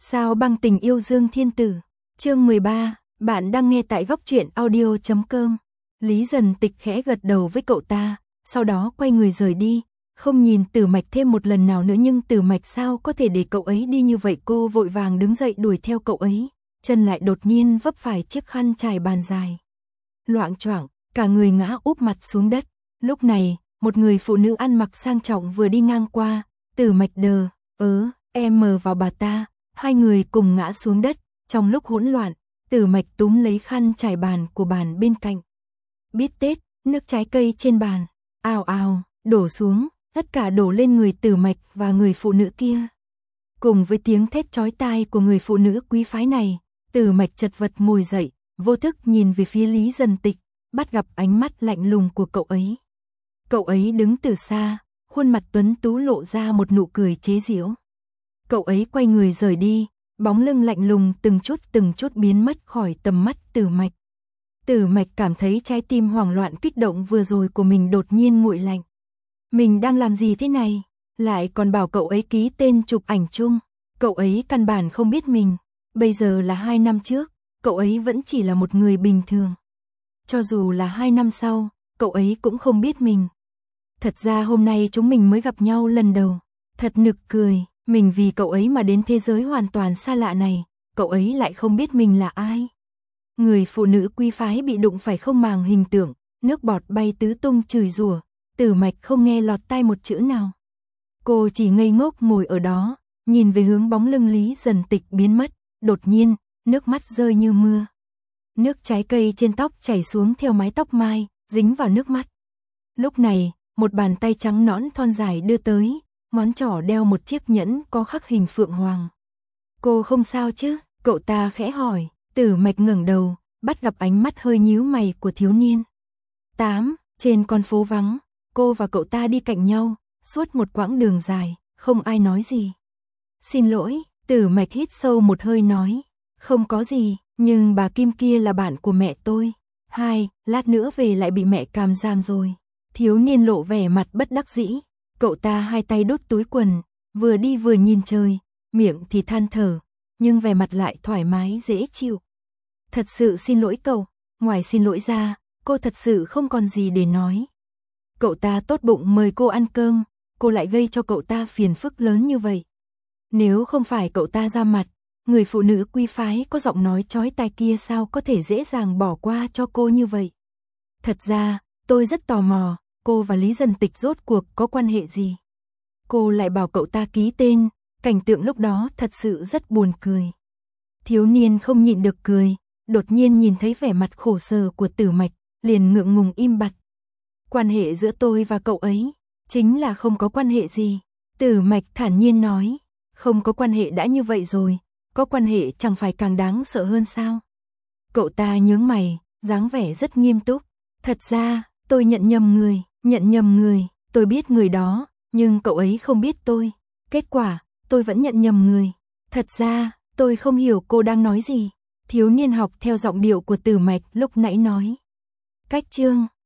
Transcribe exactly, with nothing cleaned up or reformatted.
Sao băng tình yêu Dương Thiên Tử. Chương mười ba, bạn đang nghe tại góc truyện audio chấm com. Lý Dần Tịch khẽ gật đầu với cậu ta, sau đó quay người rời đi, không nhìn Tử Mạch thêm một lần nào nữa, nhưng Tử Mạch sao có thể để cậu ấy đi như vậy. Cô vội vàng đứng dậy đuổi theo cậu ấy, chân lại đột nhiên vấp phải chiếc khăn trải bàn dài. Loạng choạng, cả người ngã úp mặt xuống đất. Lúc này, một người phụ nữ ăn mặc sang trọng vừa đi ngang qua. Tử Mạch đờ ớ em mờ vào bà ta, hai người cùng ngã xuống đất. Trong lúc hỗn loạn, Tử Mạch túm lấy khăn trải bàn của bàn bên cạnh. Biết Tết, nước trái cây trên bàn ào ào đổ xuống, tất cả đổ lên người Tử Mạch và người phụ nữ kia. Cùng với tiếng thét chói tai của người phụ nữ quý phái này, Tử Mạch chật vật ngồi dậy, vô thức nhìn về phía Lý Dần Tịch, bắt gặp ánh mắt lạnh lùng của cậu ấy. Cậu ấy đứng từ xa, khuôn mặt tuấn tú lộ ra một nụ cười chế giễu. Cậu ấy quay người rời đi, bóng lưng lạnh lùng từng chút từng chút biến mất khỏi tầm mắt Tử Mạch. Tử Mạch cảm thấy trái tim hoảng loạn kích động vừa rồi của mình đột nhiên nguội lạnh. Mình đang làm gì thế này? Lại còn bảo cậu ấy ký tên chụp ảnh chung. Cậu ấy căn bản không biết mình. Bây giờ là hai năm trước, cậu ấy vẫn chỉ là một người bình thường. Cho dù là hai năm sau, cậu ấy cũng không biết mình. Thật ra hôm nay chúng mình mới gặp nhau lần đầu. Thật nực cười, mình vì cậu ấy mà đến thế giới hoàn toàn xa lạ này, cậu ấy lại không biết mình là ai. Người phụ nữ quý phái bị đụng phải không màng hình tượng, nước bọt bay tứ tung chửi rủa, Tử Mạch không nghe lọt tai một chữ nào. Cô chỉ ngây ngốc ngồi ở đó, nhìn về hướng bóng lưng Lý Dần Tịch biến mất, đột nhiên, nước mắt rơi như mưa. Nước trái cây trên tóc chảy xuống theo mái tóc mai, dính vào nước mắt. Lúc này, một bàn tay trắng nõn thon dài đưa tới, ngón trỏ đeo một chiếc nhẫn có khắc hình phượng hoàng. Cô không sao chứ? Cậu ta khẽ hỏi. Tử Mạch ngẩng đầu, bắt gặp ánh mắt hơi nhíu mày của thiếu niên. Tám, trên con phố vắng, cô và cậu ta đi cạnh nhau, suốt một quãng đường dài, không ai nói gì. Xin lỗi, Tử Mạch hít sâu một hơi nói. Không có gì, nhưng bà Kim kia là bạn của mẹ tôi. Hai, lát nữa về lại bị mẹ càm giam rồi. Thiếu niên lộ vẻ mặt bất đắc dĩ. Cậu ta hai tay đút túi quần, vừa đi vừa nhìn trời, miệng thì than thở, nhưng vẻ mặt lại thoải mái dễ chịu. Thật sự xin lỗi cậu, ngoài xin lỗi ra, cô thật sự không còn gì để nói. Cậu ta tốt bụng mời cô ăn cơm, cô lại gây cho cậu ta phiền phức lớn như vậy. Nếu không phải cậu ta ra mặt, người phụ nữ quý phái có giọng nói chói tai kia sao có thể dễ dàng bỏ qua cho cô như vậy. Thật ra, tôi rất tò mò, cô và Lý Dần Tịch rốt cuộc có quan hệ gì? Cô lại bảo cậu ta ký tên, cảnh tượng lúc đó thật sự rất buồn cười. Thiếu niên không nhịn được cười, đột nhiên nhìn thấy vẻ mặt khổ sở của Tử Mạch, liền ngượng ngùng im bặt. Quan hệ giữa tôi và cậu ấy, chính là không có quan hệ gì. Tử Mạch thản nhiên nói, không có quan hệ đã như vậy rồi, có quan hệ chẳng phải càng đáng sợ hơn sao? Cậu ta nhướng mày, dáng vẻ rất nghiêm túc. Thật ra, tôi nhận nhầm người, nhận nhầm người, tôi biết người đó, nhưng cậu ấy không biết tôi. Kết quả, tôi vẫn nhận nhầm người. Thật ra, tôi không hiểu cô đang nói gì. Thiếu niên học theo giọng điệu của Tử Mạch lúc nãy nói. Cách chương